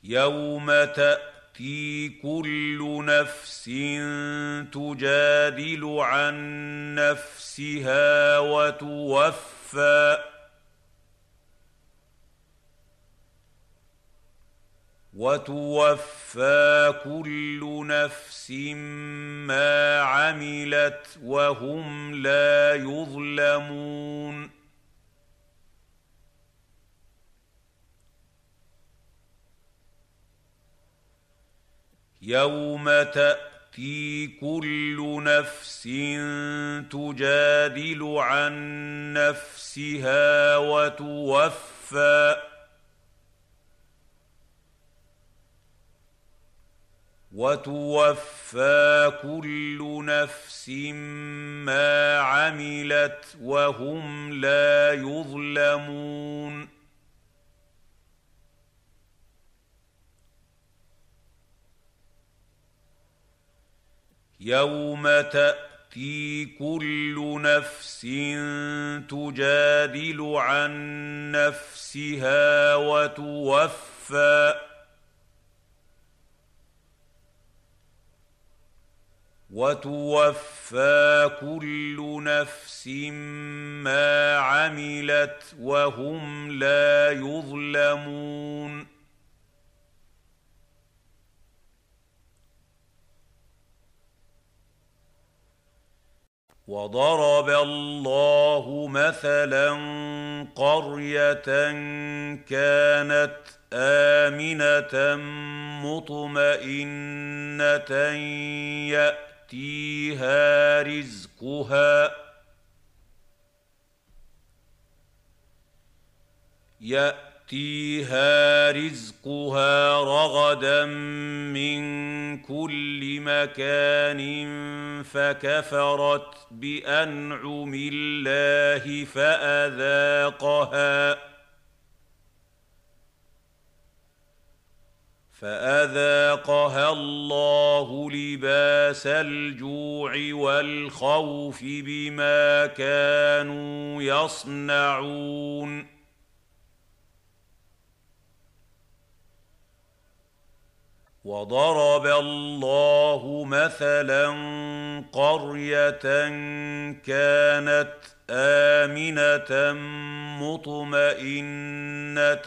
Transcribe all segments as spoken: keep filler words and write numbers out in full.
يوم تأتي كل نفس تجادل عن نفسها وتوفى وتوفى كل نفس ما عملت وهم لا يظلمون يوم تأتي كل نفس تجادل عن نفسها وتوفى وتوفى كل نفس ما عملت وهم لا يظلمون يوم تأتي كل نفس تجادل عن نفسها وتوفى وتوفى كل نفس ما عملت وهم لا يظلمون وضرب الله مثلا قرية كانت آمنة مطمئنة يأتيها رزقها يأتيها رزقها رغدا من كل مكان فكفرت بأنعم الله فأذاقها فأذاقها الله لباس الجوع والخوف بما كانوا يصنعون وضرب الله مثلا قرية كانت آمنة مطمئنة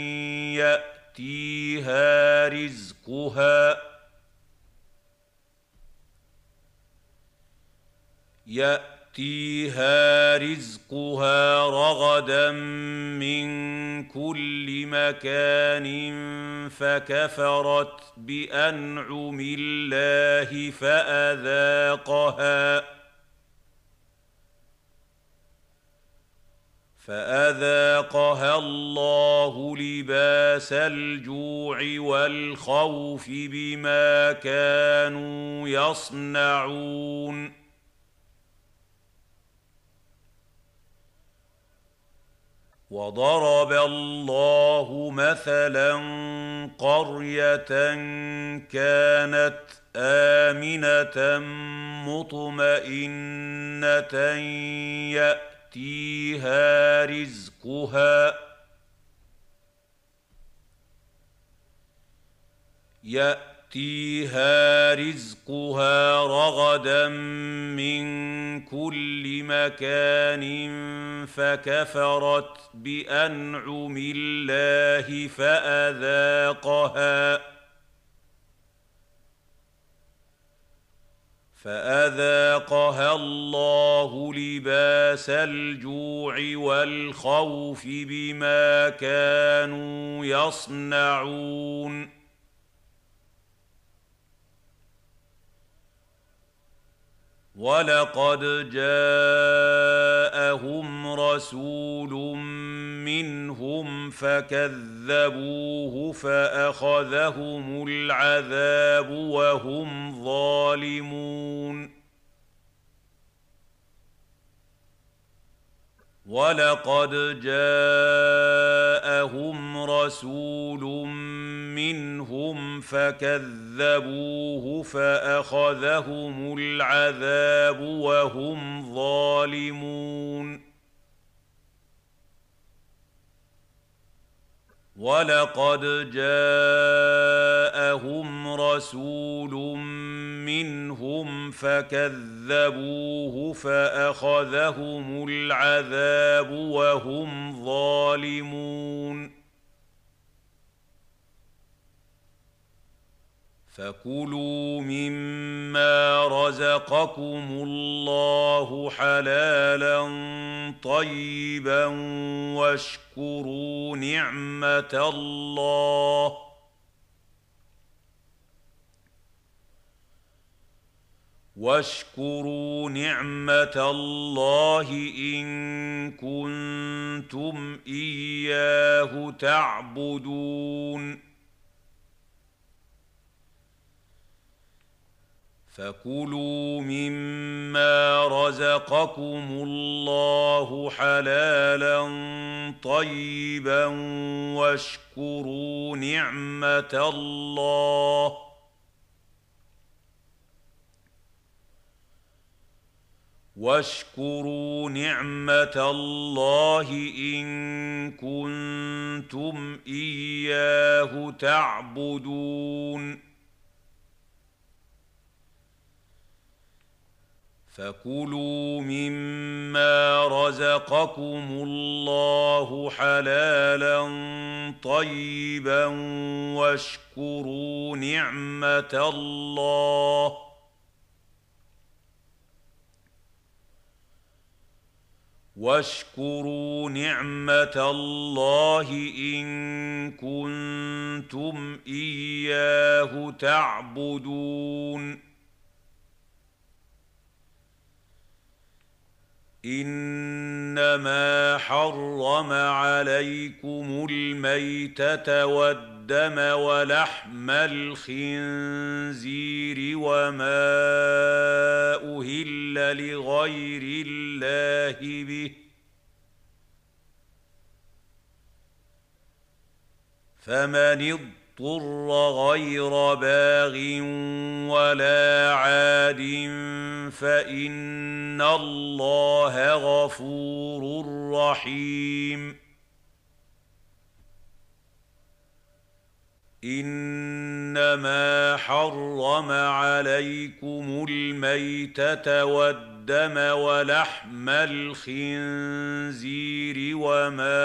يأتيها رزقها يأتيها رزقها رغدا من كل مكان فكفرت بأنعم الله فأذاقها فأذاقها الله لباس الجوع والخوف بما كانوا يصنعون وضرب الله مثلا قرية كانت آمنة مطمئنة يأتيها رزقها يأتيها رزقها رغدا من كل مكان فكفرت بأنعم الله فأذاقها فأذاقها الله لباس الجوع والخوف بما كانوا يصنعون ولقد جاءهم رسول منهم فكذبوه فأخذهم العذاب وهم ظالمون ولقد جاءهم رسول منهم فكذبوه فأخذهم العذاب وهم ظالمون وَلَقَدْ جَاءَهُمْ رَسُولٌ مِّنْهُمْ فَكَذَّبُوهُ فَأَخَذَهُمُ الْعَذَابُ وَهُمْ ظَالِمُونَ فَكُلُوا مِمَّا رَزَقَكُمُ اللَّهُ حَلَالًا طَيِّبًا وَاشْكُرُوا نِعْمَةَ اللَّهِ واشكروا نعمة الله إن كنتم إياه تعبدون فكلوا مما رزقكم الله حلالا طيبا واشكروا نعمة الله واشكروا نعمة الله إن كنتم إياه تعبدون فكلوا مما رزقكم الله حلالا طيبا واشكروا نعمة الله واشكروا نعمة الله إن كنتم إياه تعبدون إنما حرم عليكم الميتة والدم ولحم الخنزير وما أهل لغير الله به فمن اضطر غير باغ ولا عاد فإن الله غفور رحيم إنما حرم عليكم الميتة والدم ولحم الخنزير وما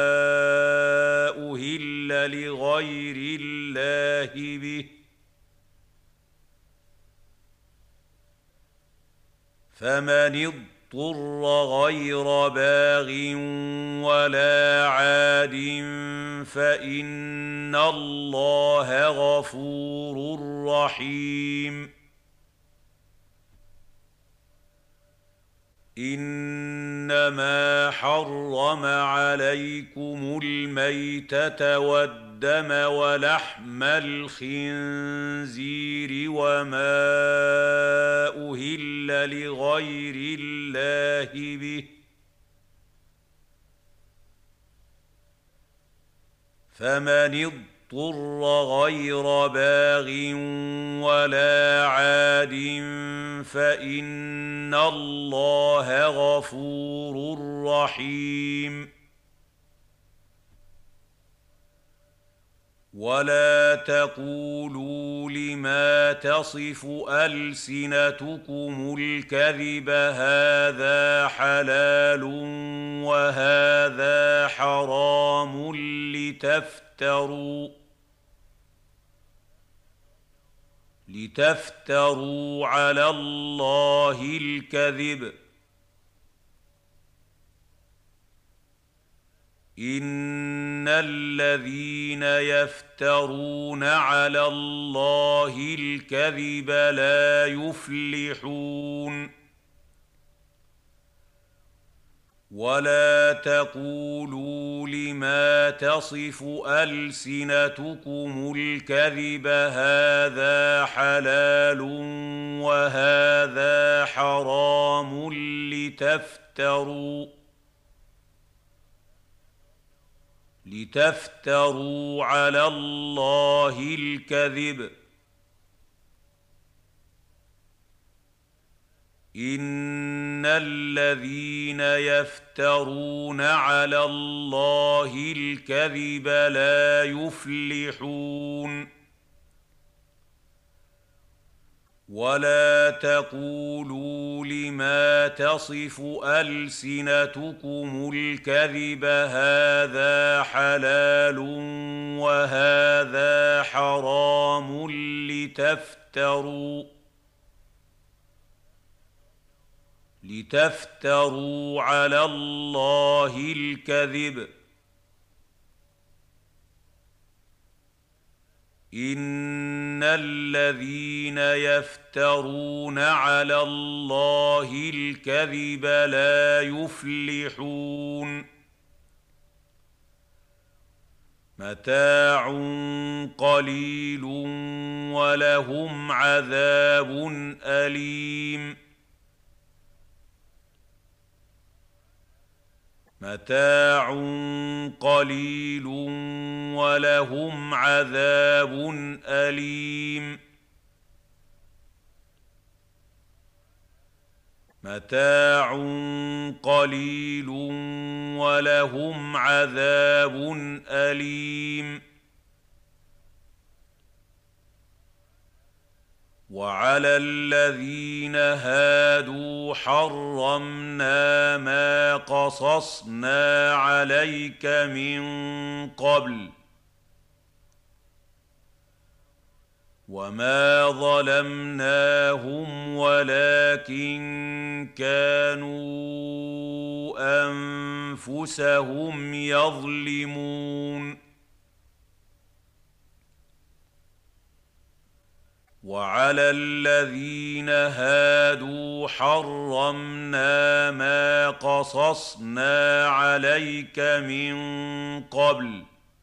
أهل لغير الله به فمن اضطر غير باغ ولا عاد فإن الله غفور رحيم إنما حرم عليكم الميتة والدم ولحم الخنزير وما أهل لغير الله به فمن اضطر غير باغ ولا عاد فإن الله غفور رحيم ولا تقولوا لما تصف ألسنتكم الكذب هذا حلال وهذا حرام لتفتروا لتفتروا على الله الكذب إن الذين يفترون على الله الكذب لا يفلحون ولا تقولوا لما تصف ألسنتكم الكذب هذا حلال وهذا حرام لتفتروا لتفتروا على الله الكذب إن الذين يفترون على الله الكذب لا يفلحون ولا تقولوا لما تصف ألسنتكم الكذب هذا حلال وهذا حرام لتفتروا لتفتروا على الله الكذب إن الذين يفترون على الله الكذب لا يفلحون متاع قليل ولهم عذاب أليم متاع قليل ولهم عذاب أليم متاع قليل ولهم عذاب أليم وعلى الذين هادوا حرمنا ما قصصنا عليك من قبل وما ظلمناهم ولكن كانوا أنفسهم يظلمون وعلى الذين هادوا حرمنا ما قصصنا عليك من قبل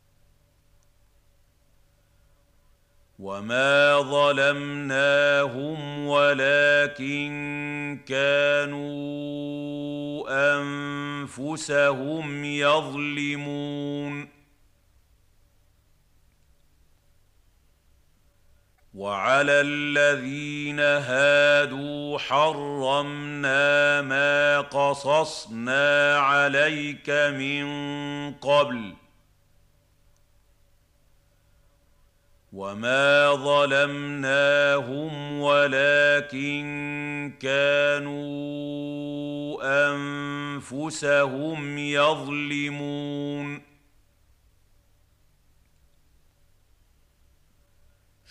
وما ظلمناهم ولكن كانوا أنفسهم يظلمون وعلى الذين هادوا حرمنا ما قصصنا عليك من قبل وما ظلمناهم ولكن كانوا أنفسهم يظلمون